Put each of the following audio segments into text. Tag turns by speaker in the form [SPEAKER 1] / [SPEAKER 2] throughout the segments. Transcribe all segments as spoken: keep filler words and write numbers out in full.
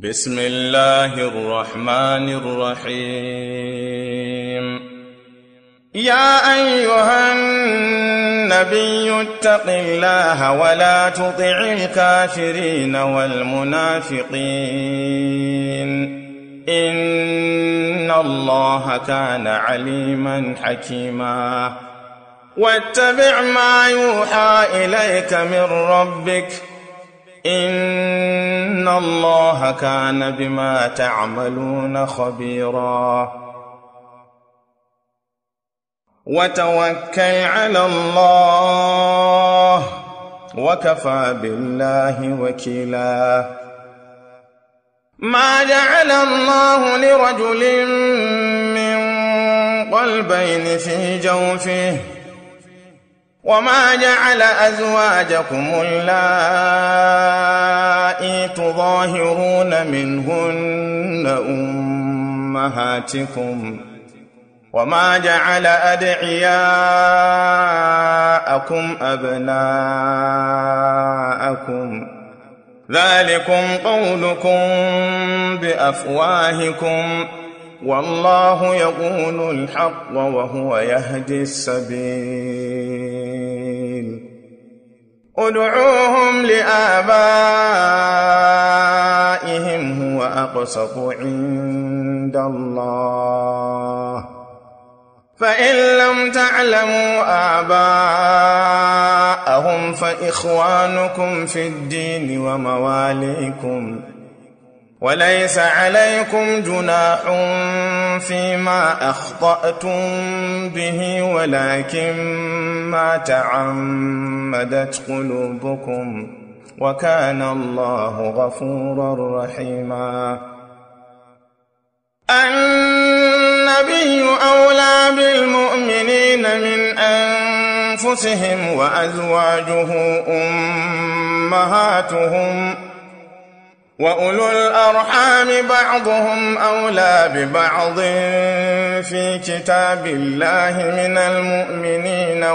[SPEAKER 1] بسم الله الرحمن الرحيم يا أيها النبي اتق الله ولا تطع الكافرين والمنافقين إن الله كان عليما حكيما واتبع ما يوحى إليك من ربك إن الله كان بما تعملون خبيرا وتوكل على الله وكفى بالله وكيلا ما جعل الله لرجل من قلبين في جوفه وما جعل أزواجكم اللائي تظاهرون منهن أمهاتكم وما جعل أدعياءكم أبناءكم ذلكم قولكم بأفواهكم والله يقول الحق وهو يهدي السبيل ادعوهم لآبائهم هو أقسط عند الله فإن لم تعلموا آباءهم فإخوانكم في الدين ومواليكم وليس عليكم جناح فيما أخطأتم به ولكن ما تعمدت قلوبكم وكان الله غفورا رحيما النبي أولى بالمؤمنين من أنفسهم وأزواجه أمهاتهم وأولو الأرحام بعضهم أولى ببعض في كتاب الله من المؤمنين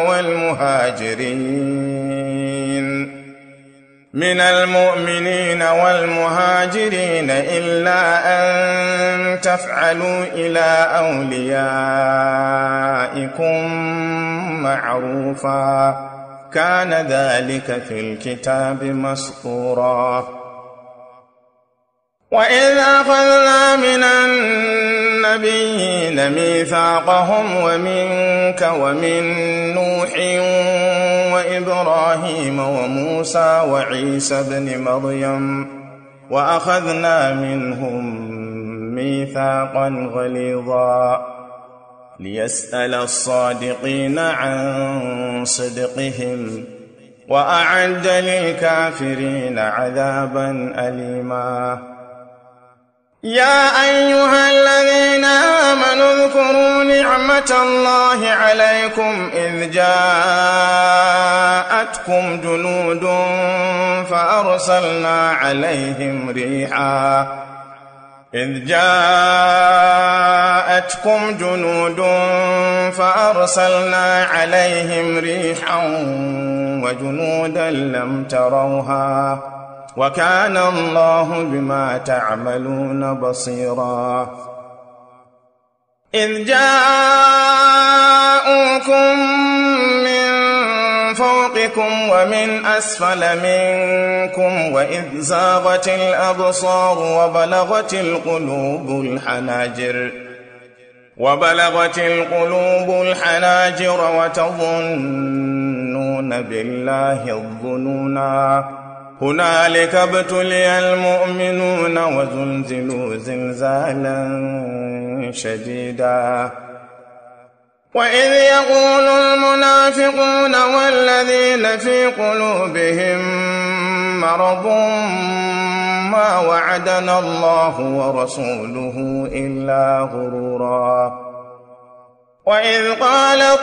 [SPEAKER 1] والمهاجرين من المؤمنين والمهاجرين إلا أن تفعلوا إلى أوليائكم معروفا كان ذلك في الكتاب مسطورا وإذ أخذنا من النبيين ميثاقهم ومنك ومن نوح وإبراهيم وموسى وعيسى ابن مريم وأخذنا منهم ميثاقا غليظا ليسأل الصادقين عن صدقهم وأعد للكافرين عذابا أليما يا أيها الذين آمنوا اذكروا نعمة الله عليكم إذ جاءتكم جنود فأرسلنا عليهم ريحا إذ جاءتكم جنود فأرسلنا عليهم ريحا وجنودا لم تروها وكان الله بما تعملون بصيرا إذ جاءوكم من فوقكم ومن أسفل منكم وإذ زاغت الأبصار وبلغت القلوب الحناجر وبلغت القلوب الحناجر وتظنون بالله الظنونا هنالك ابتلي المؤمنون وزلزلوا زلزالا شديدا وإذ يقول المنافقون والذين في قلوبهم مرض ما وعدنا الله ورسوله إلا غرورا وإذ قالت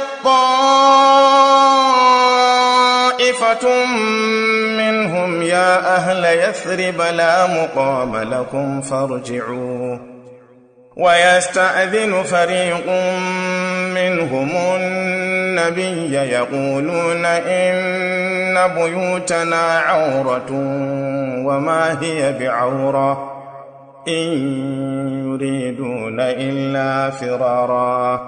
[SPEAKER 1] طائفة منهم يا أهل يثرب لا مقام لكم فارجعوا ويستأذن فريق منهم النبي يقولون إن بيوتنا عورة وما هي بعورة إن يريدون إلا فرارا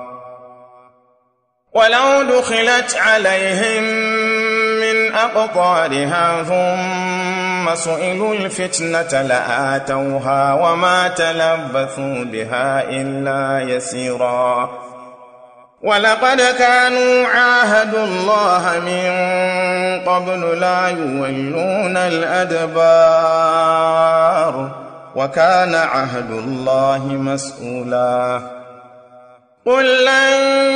[SPEAKER 1] ولو دخلت عليهم من أقطارها ثم سئلوا الفتنة لآتوها وما تلبثوا بها إلا يسيرا ولقد كانوا عاهدوا الله من قبل لا يولون الأدبار وكان عهد الله مسؤولا قل لن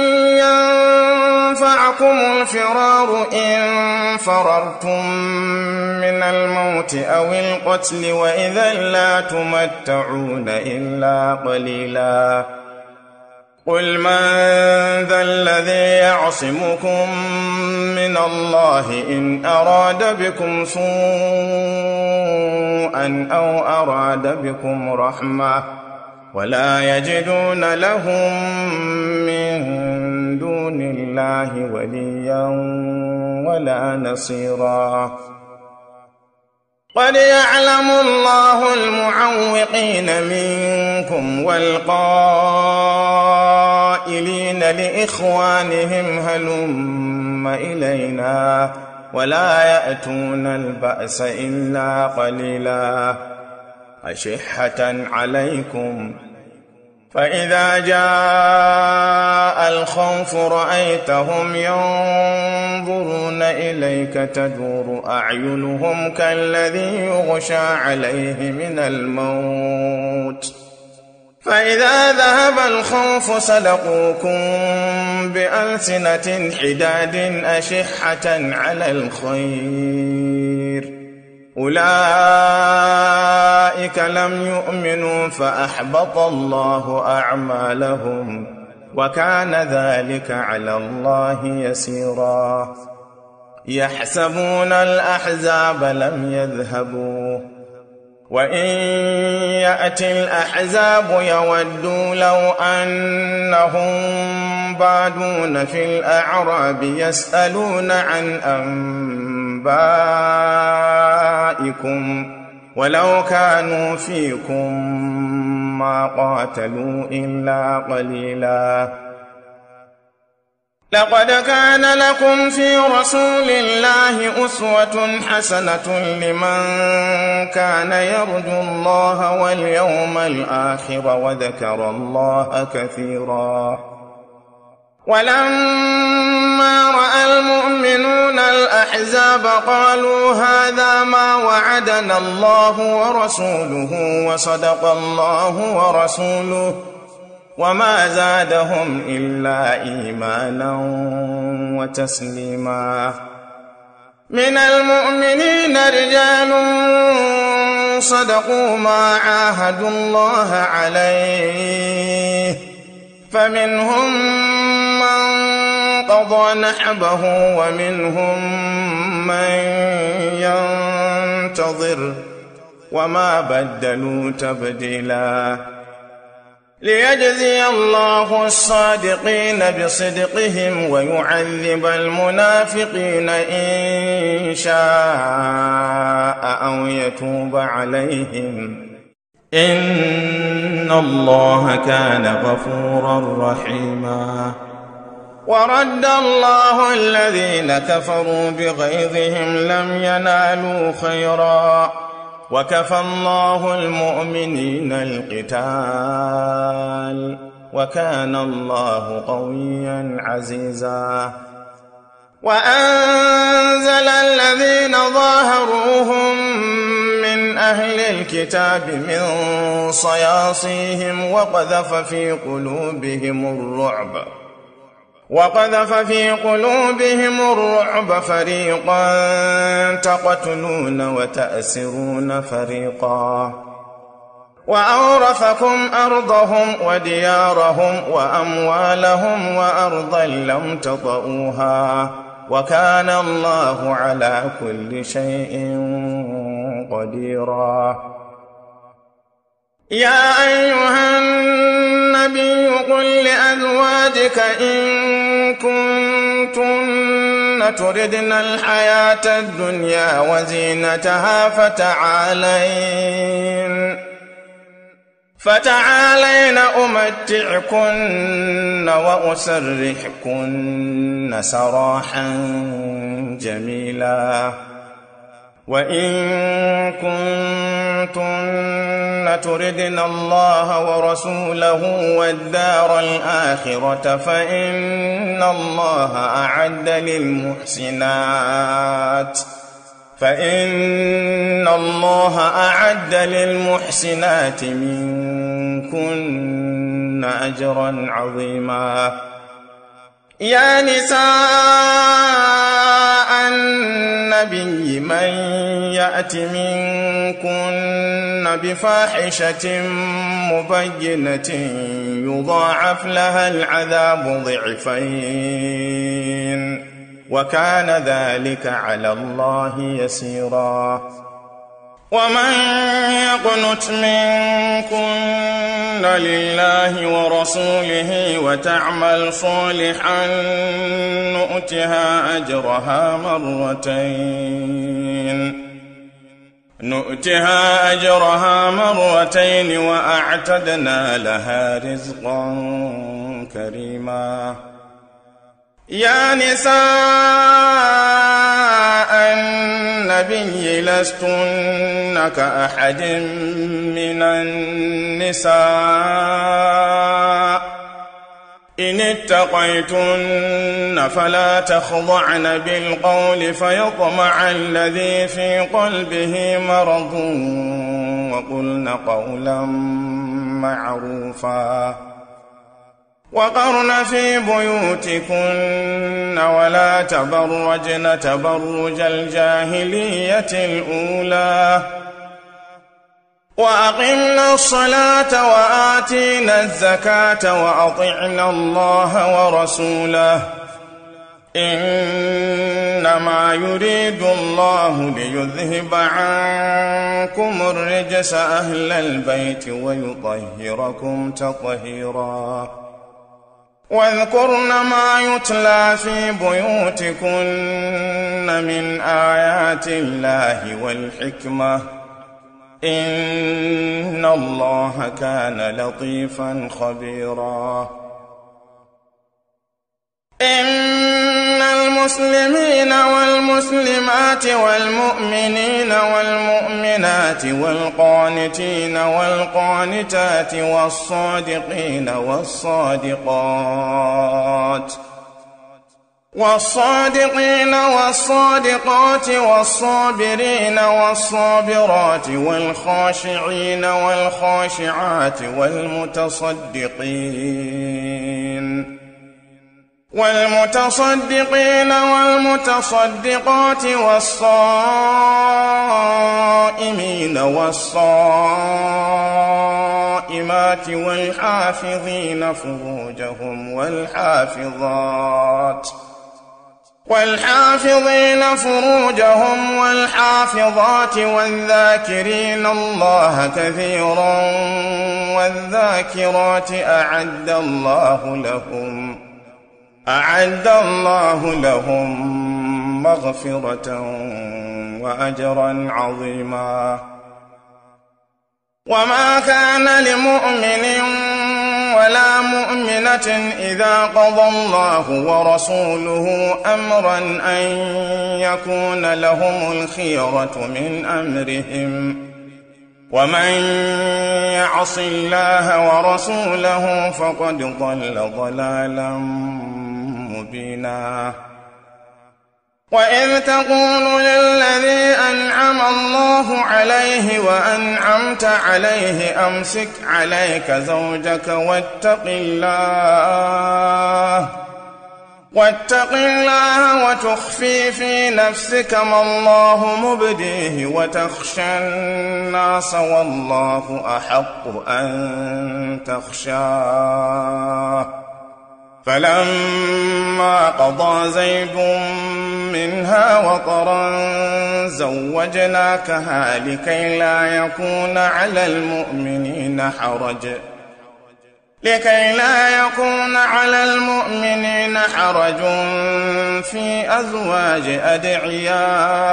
[SPEAKER 1] ينفعكم الفرار إن فررتم من الموت أو القتل وإذا لا تمتعون إلا قليلا قل من ذا الذي يعصمكم من الله إن أراد بكم سوءا أو أراد بكم رحمة ولا يجدون لهم من دون الله وليا ولا نصيرا قد يعلم الله المعوقين منكم والقائلين لإخوانهم هلم إلينا ولا يأتون البأس إلا قليلا أشحة عليكم فإذا جاء الخوف رأيتهم ينظرون إليك تدور أعينهم كالذي يغشى عليه من الموت فإذا ذهب الخوف سلقوكم بألسنة حداد أشحة على الخير أولئك لم يؤمنوا فأحبط الله أعمالهم وكان ذلك على الله يسيرا يحسبون الأحزاب لم يذهبوا وإن يأتي الأحزاب يودوا لو أنهم بادون في الأعراب يسألون عن أنبائكم ولو كانوا فيكم ما قاتلوا إلا قليلا لقد كان لكم في رسول الله أسوة حسنة لمن كان يرجو الله واليوم الآخر وذكر الله كثيرا ولما رأى المؤمنون الأحزاب قالوا هذا ما وعدنا الله ورسوله وصدق الله ورسوله وما زادهم إلا إيمانا وتسليما من المؤمنين رجال صدقوا ما عاهدوا الله عليه فمنهم من قضى نحبه ومنهم من ينتظر وما بدلوا تبديلا ليجزي الله الصادقين بصدقهم ويعذب المنافقين إن شاء أو يتوب عليهم إن الله كان غفورا رحيما ورد الله الذين كفروا بغيظهم لم ينالوا خيرا وكفى الله المؤمنين القتال وكان الله قويا عزيزا وأنزل الذين ظاهروهم من أهل الكتاب من صياصيهم وقذف في قلوبهم الرعب وقذف في قلوبهم الرعب فريقا تقتلون وتأسرون فريقا وأورثكم أرضهم وديارهم وأموالهم وأرضا لم تطئوها وكان الله على كل شيء قديرا يا أيها النبي قل لأزواجك إن كنتن تردن الحياة الدنيا وزينتها فتعالين فتعالين أمتعكن وأسرحكن سراحا جميلا وإن كنتن تردن الله ورسوله والدار الآخرة فإن الله أعد للمحسنات فإن الله أعد للمحسنات منكن أجرا عظيما. يا نساء النبي من يأت منكن بفاحشة مبينة يضاعف لها العذاب ضعفين وكان ذلك على الله يسيرا. ومن يقنت منكن لله ورسوله وتعمل صالحا نؤتها أجرها مرتين نؤتها أجرها مرتين وأعتدنا لها رزقا كريما. يا نساء النبي لستن كأحد من النساء إن اتقيتن فلا تخضعن بالقول فيطمع الذي في قلبه مرض وقلن قولا معروفا وقرن في بيوتكن ولا تبرجن تبرج الجاهلية الأولى وأقمنا الصلاة وآتينا الزكاة وأطعنا الله ورسوله إنما يريد الله ليذهب عنكم الرجس أهل البيت ويطهركم تطهيرا. واذكرن ما يتلى في بيوتكن من آيات الله والحكمة إن الله كان لطيفا خبيرا. إن المسلمين والمسلمات والمؤمنين والمؤمنات والقانتين والقانتات والصادقين والصادقات والصادقين والصادقات والصابرين والصابرات والخاشعين والخاشعات والمتصدقين والمتصدقين والمتصدقات والصائمين والصائمات والحافظين فروجهم والحافظات والحافظين فروجهم والحافظات والذاكرين الله كثيرا والذاكرات أعد الله لهم أعد الله لهم مغفرة وأجرا عظيما. وما كان لمؤمن ولا مؤمنة إذا قضى الله ورسوله أمرا أن يكون لهم الخيرة من أمرهم ومن يعص الله ورسوله فقد ضل ضلالا مبينا. وإذ تقول للذي أنعم الله عليه وأنعمت عليه أمسك عليك زوجك واتق الله واتق الله وتخفي في نفسك ما الله مبديه وتخشى الناس والله أحق أن تخشاه. فلما قضى زيد منها وطرا زوجناكها لكي لا يكون على المؤمنين حرج لكي لا يكون على المؤمنين حرج في أزواج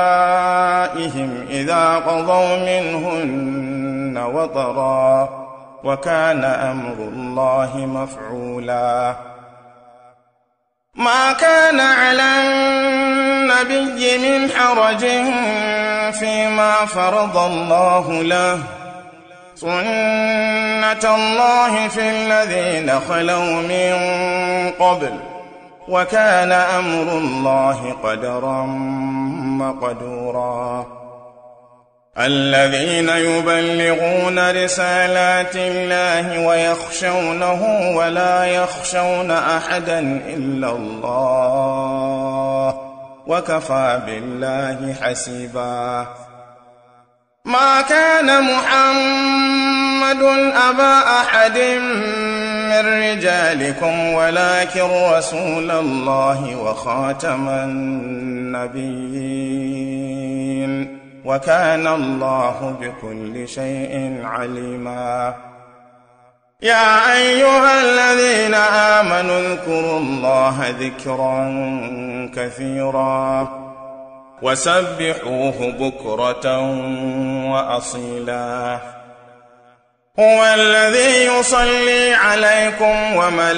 [SPEAKER 1] أدعيائهم إذا قضوا منهن وطرا وكان أمر الله مفعولا. ما كان على النبي من حرج فيما فرض الله له، سنة الله في الذين خلوا من قبل، وكان أمر الله قدرا مقدورا. الذين يبلغون رسالات الله ويخشونه ولا يخشون أحدا إلا الله، وكفى بالله حسيبا. ما كان محمد أبا أحد من رجالكم ولكن رسول الله وخاتم النبيين، وكان الله بكل شيء عليما. يا أيها الذين آمنوا اذكروا الله ذكرا كثيرا وسبحوه بكرة وأصيلا. هو الذي يصلي عليكم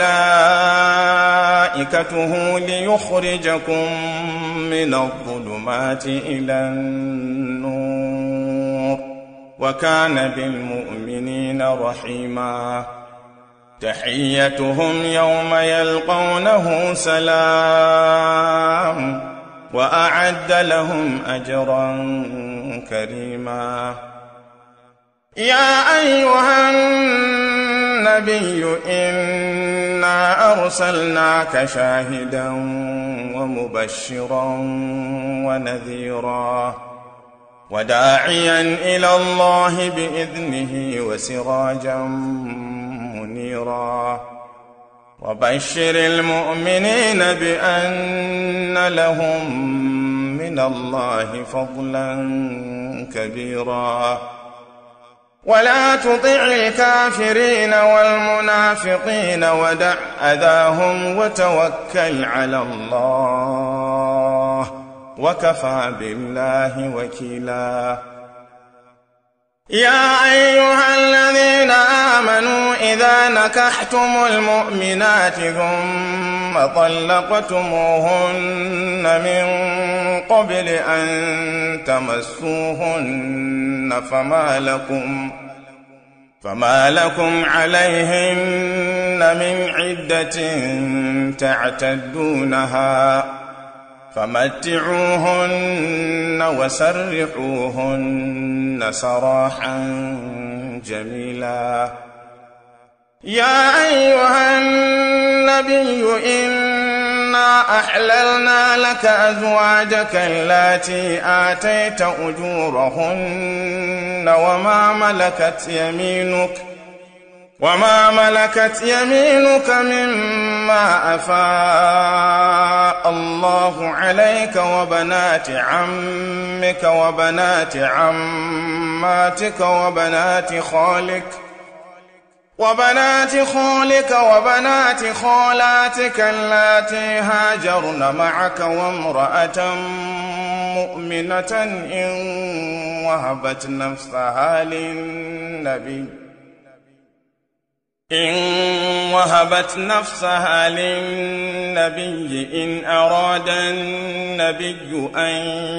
[SPEAKER 1] وملائكته ليخرجكم من الظلمات إلى النور، وكان بالمؤمنين رحيما. تحيتهم يوم يلقونه سلام، وأعد لهم أجرا كريما. يا أيها النبي إنا أرسلناك شاهدا ومبشرا ونذيرا وداعيا إلى الله بإذنه وسراجا منيرا. وبشر المؤمنين بأن لهم من الله فضلا كبيرا. ولا تطع الكافرين والمنافقين ودع أذاهم وتوكل على الله، وكفى بالله وكيلا. يا أيها الذين آمنوا إذا نكحتم المؤمنات ثم طلقتموهن من قبل أن تمسوهن فما لكم فما لكم عليهن من عدة تعتدونها، فمتعوهن وسرحوهن سراحا جميلا. يا أيها النبي إنا أحللنا لك أزواجك اللاتي آتيت أجورهن وما ملكت يمينك وما ملكت يمينك مما أفاء الله عليك وبنات عمك وبنات عماتك وبنات خالك وبنات خالك وبنات خالاتك اللاتي هاجرن معك وامرأة مؤمنة إن وهبت نفسها للنبي إن وهبت نفسها للنبي إن أراد النبي أن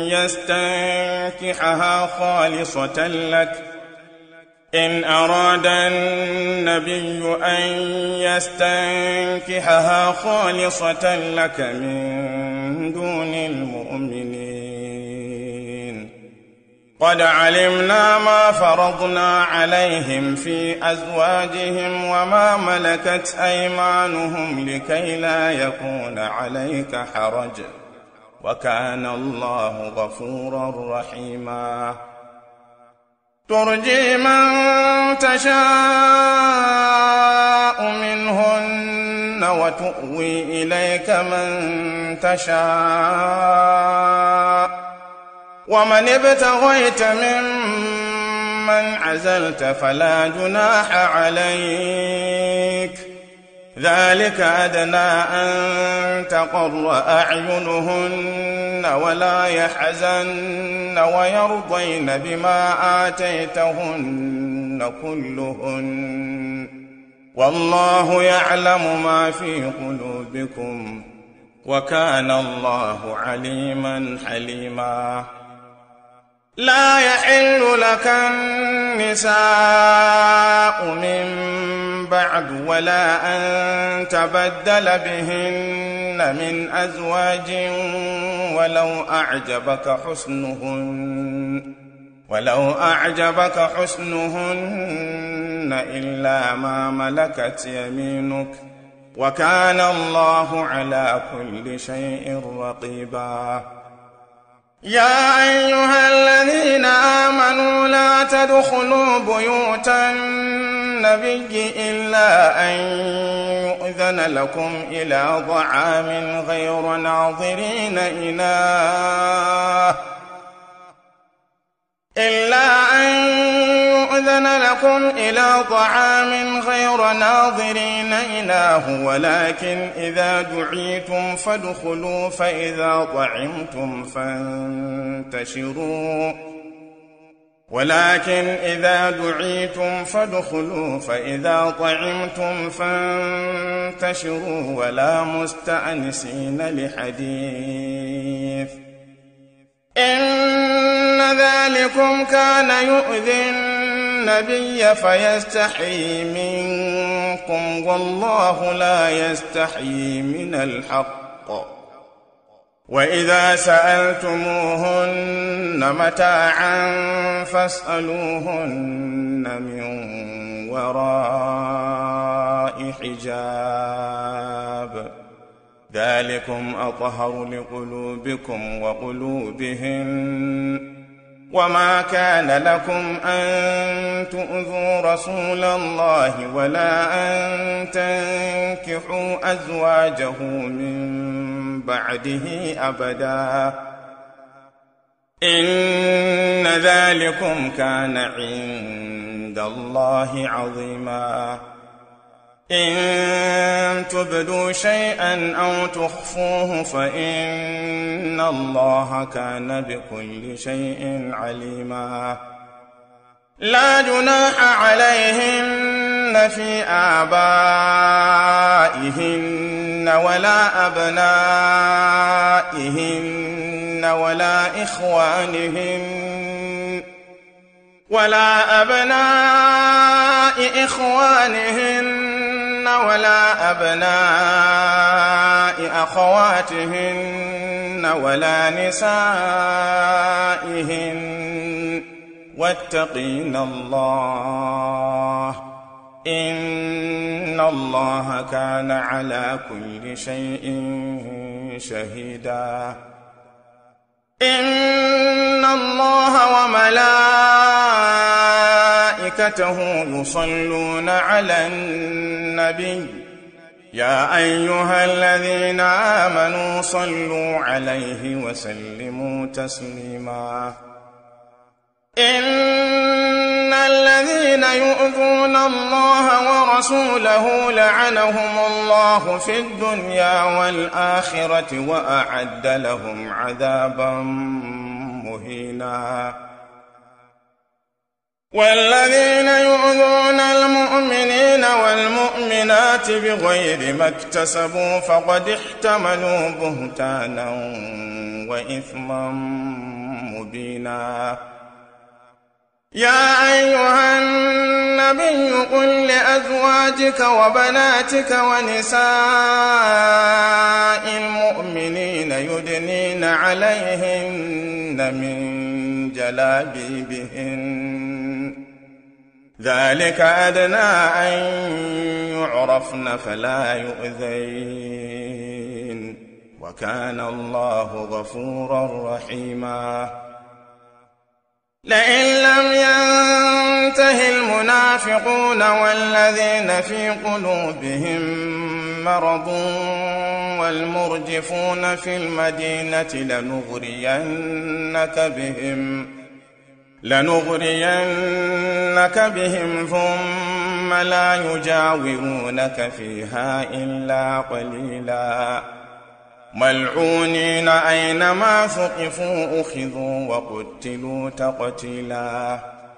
[SPEAKER 1] يستنكحها خالصة لك إن أراد النبي أن يستنكحها خالصة لك من دون المؤمنين. قد علمنا ما فرضنا عليهم في أزواجهم وما ملكت أيمانهم لكي لا يكون عليك حرج، وكان الله غفورا رحيما. ترجي من تشاء منهن وتؤوي إليك من تشاء، ومن ابتغيت ممن عزلت فلا جناح عليك، ذلك أدنى أن تقر أعينهن ولا يحزن ويرضين بما آتيتهن كلهن والله يعلم ما في قلوبكم وكان الله عليما حليما. لا يحل لك النساء من بعد ولا أن تبدل بهن من أزواج ولو أعجبك حسنهن ولو أعجبك حسنهن إلا ما ملكت يمينك وكان الله على كل شيء رقيبا. يا أيها الذين آمنوا لا تدخلوا بيوت النبي إلا أن يؤذن لكم إلى طعام غير ناظرين إناه إلا أن يؤذن لكم إلى طعام غير ناظرين إناه ولكن إذا دعيتم فادخلوا فإذا طعمتم فانتشروا ولكن إذا دعيتم فادخلوا فإذا طعمتم فانتشروا ولا مستأنسين لحديث إن ذلكم كان يؤذي النبي فيستحيي منكم والله لا يستحيي من الحق. وإذا سألتموهن متاعا فاسألوهن من وراء حجاب ذلكم أطهر لقلوبكم وقلوبهن وما كان لكم أن تؤذوا رسول الله ولا أن تنكحوا أزواجه من بعده أبدا إن ذلكم كان عند الله عظيما. إن تبدوا شيئا أو تخفوه فإن الله كان بكل شيء عليما. لا جناح عليهن في آبائهن ولا أبنائهن ولا إخوانهن ولا أبناء إخوانهن ولا أبناء أخواتهن ولا نسائهن واتقين الله إن الله كان على كل شيء شهيدا. إن الله وملائكته يصلون على النبي يا أيها الذين آمنوا صلوا عليه وسلموا تسليما. إن الذين يؤذون الله ورسوله لعنهم الله في الدنيا والآخرة وأعد لهم عذابا مهينا. والذين يؤذون المؤمنين والمؤمنات بغير ما اكتسبوا فقد احتملوا بهتانا وإثما مبينا. يا أيها النبي قل لأزواجك وبناتك ونساء المؤمنين يدنين عليهن من جلابيبهن ذلك أدنى أن يعرفن فلا يؤذين وكان الله غفورا رحيما. لئن لم ينته المنافقون والذين في قلوبهم مرض والمرجفون في المدينة لنغرينك بهم لنغرينك بهم ثم لا يجاورونك فيها إلا قليلا ملعونين أينما ثقفوا أخذوا وقتلوا تقتيلا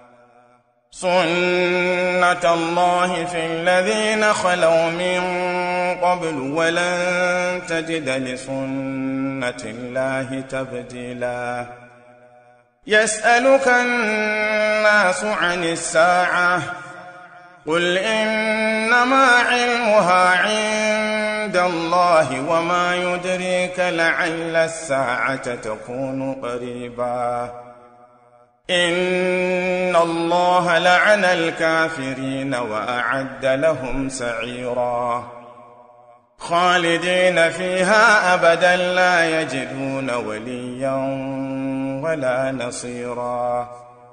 [SPEAKER 1] سنة الله في الذين خلوا من قبل ولن تجد لسنة الله تبديلا يسألك الناس عن الساعة قل إنما علمها عند الله وما يدريك لعل الساعة تكون قريبا إن الله لعن الكافرين وأعد لهم سعيرا خالدين فيها أبدا لا يجدون وليا ولا نصيرا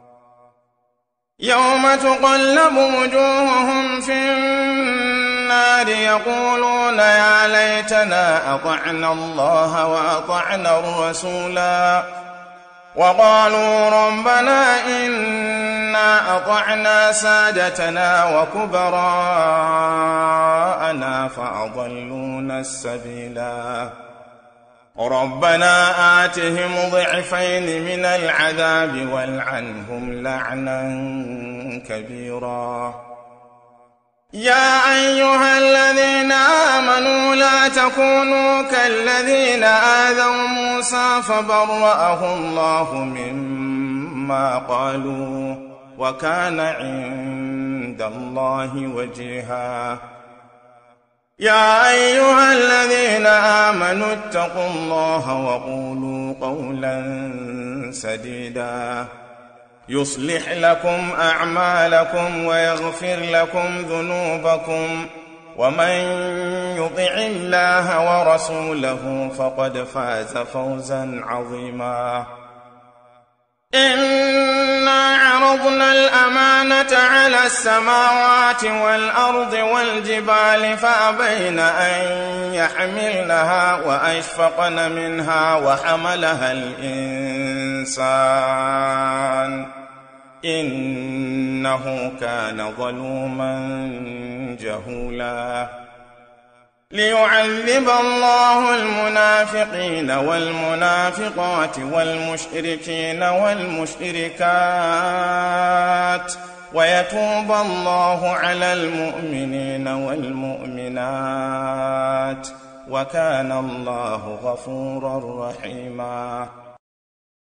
[SPEAKER 1] يوم تقلب وجوههم في النار يقولون يا ليتنا أطعنا الله وأطعنا الرسولا وقالوا ربنا إنا أطعنا سادتنا وكبراءنا فأضلونا السبيلا ربنا آتهم ضعفين من العذاب والعنهم لعنا كبيرا يا أيها الذين آمنوا لا تكونوا كالذين آذوا موسى فبرأه الله مما قالوا وكان عند الله وجيها يا أيها الذين آمنوا اتقوا الله وقولوا قولا سديدا يصلح لكم أعمالكم ويغفر لكم ذنوبكم ومن يطع الله ورسوله فقد فاز فوزا عظيما إنا عرضنا الأمانة على السماوات والأرض والجبال فأبين أن يحملنها وأشفقن منها وحملها الإنسان إنه كان ظلوما جهولا ليعذب الله المنافقين والمنافقات والمشركين والمشركات ويتوب الله على المؤمنين والمؤمنات وكان الله غفورا رحيما